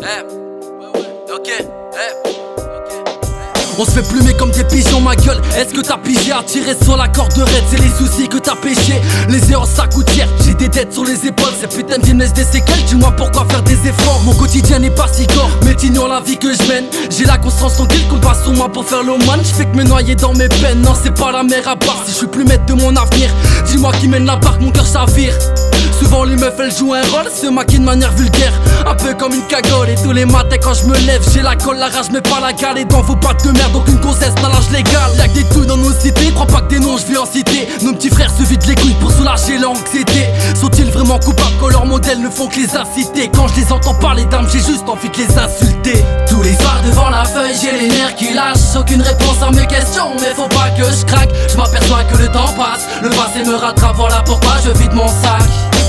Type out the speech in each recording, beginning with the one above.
On se fait plumer comme des pigeons, ma gueule. Est-ce que t'as pigé à tirer sur la corde raide? C'est les soucis que t'as péché, les erreurs ça coûte cher. J'ai des dettes sur les épaules, ces putains de vie me laissent des séquelles. Dis-moi pourquoi faire des efforts? Mon quotidien n'est pas si gore, mais t'ignores la vie que je mène. J'ai la conscience tranquille qu'on passe sur moi pour faire le moine. J'fais que me noyer dans mes peines, non c'est pas la mer à part. Si je suis plus maître de mon avenir, dis-moi qui mène la barque, mon cœur s'avire. Souvent les meufs elles jouent un rôle, se maquillent de manière vulgaire, un peu comme une cagole. Et tous les matins quand je me lève, j'ai la colle, la rage mais pas la gale. Et dans vos pattes de merde, aucune grossesse n'a l'âge légal. Y'a que des tout dans nos cités, crois pas que des noms je vais en citer. Nos petits frères se vident les couilles pour soulager l'anxiété. Sont-ils vraiment coupables quand leurs modèles ne font que les inciter? Quand je les entends parler d'âme, j'ai juste envie de les insulter. Tous les soirs devant la feuille, j'ai les nerfs qui lâchent. Aucune réponse à mes questions, mais faut pas que je craque. Je m'aperçois que le temps passe, le passé me rattrape, voilà pourquoi je vide mon sac.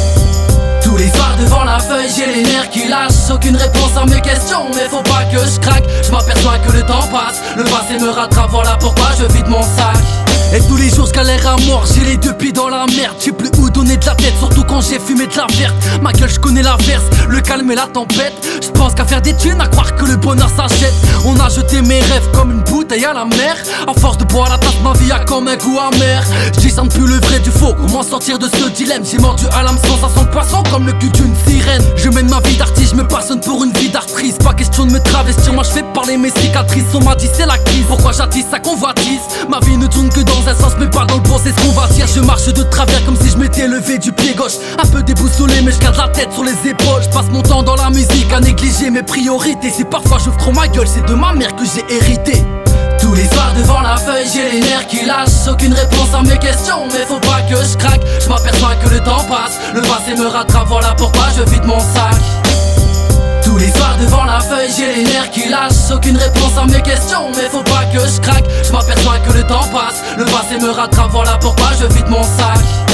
Tous les soirs devant la feuille, j'ai les nerfs qui lâchent. Aucune réponse à mes questions, mais faut pas que je craque. Je m'aperçois que le temps passe, le passé me rattrape, voilà pourquoi je vide mon sac. Et tous les jours je galère à mort, j'ai les deux pieds dans la merde. J'ai plus où donner de la tête, surtout quand j'ai fumé de la verte. Ma gueule je connais l'averse, le calme et la tempête. Je pense qu'à faire des thunes, à croire que le bonheur s'achète. On a jeté mes rêves comme une bouteille à la mer. À force de boire la tasse, ma vie a comme un goût amer. Je discerne plus le vrai du faux, comment sortir de ce dilemme? J'ai mordu à l'hameçon, ça sent le poisson comme le cul d'une sirène. Je mène ma vie d'artiste, je me passionne pour une vie d'artiste. Pas question de me travestir, moi je fais parler mes cicatrices. On m'a dit c'est la crise, pourquoi j'attise sa convoitise? Ma vie ne tourne que dans un sens mais pas dans le bon, c'est ce qu'on va dire. Je marche de travers comme si je m'étais levé du pied gauche. Un peu déboussolé mais je garde la tête sur les épaules. Je passe mon temps dans la musique à négliger mes priorités. Si parfois j'ouvre trop ma gueule, c'est de ma mère que j'ai hérité. Tous les soirs devant la feuille, j'ai les nerfs qui lâchent. Aucune réponse à mes questions, mais faut pas que je craque. Je m'aperçois que le temps passe, le passé me rattrape, voilà pourquoi je vide mon sac. Tous les soirs devant la feuille, j'ai les nerfs qui lâchent. Aucune réponse à mes questions, mais faut pas que je craque. Je m'aperçois que le temps passe, le passé me rattrape, voilà pourquoi je vide mon sac.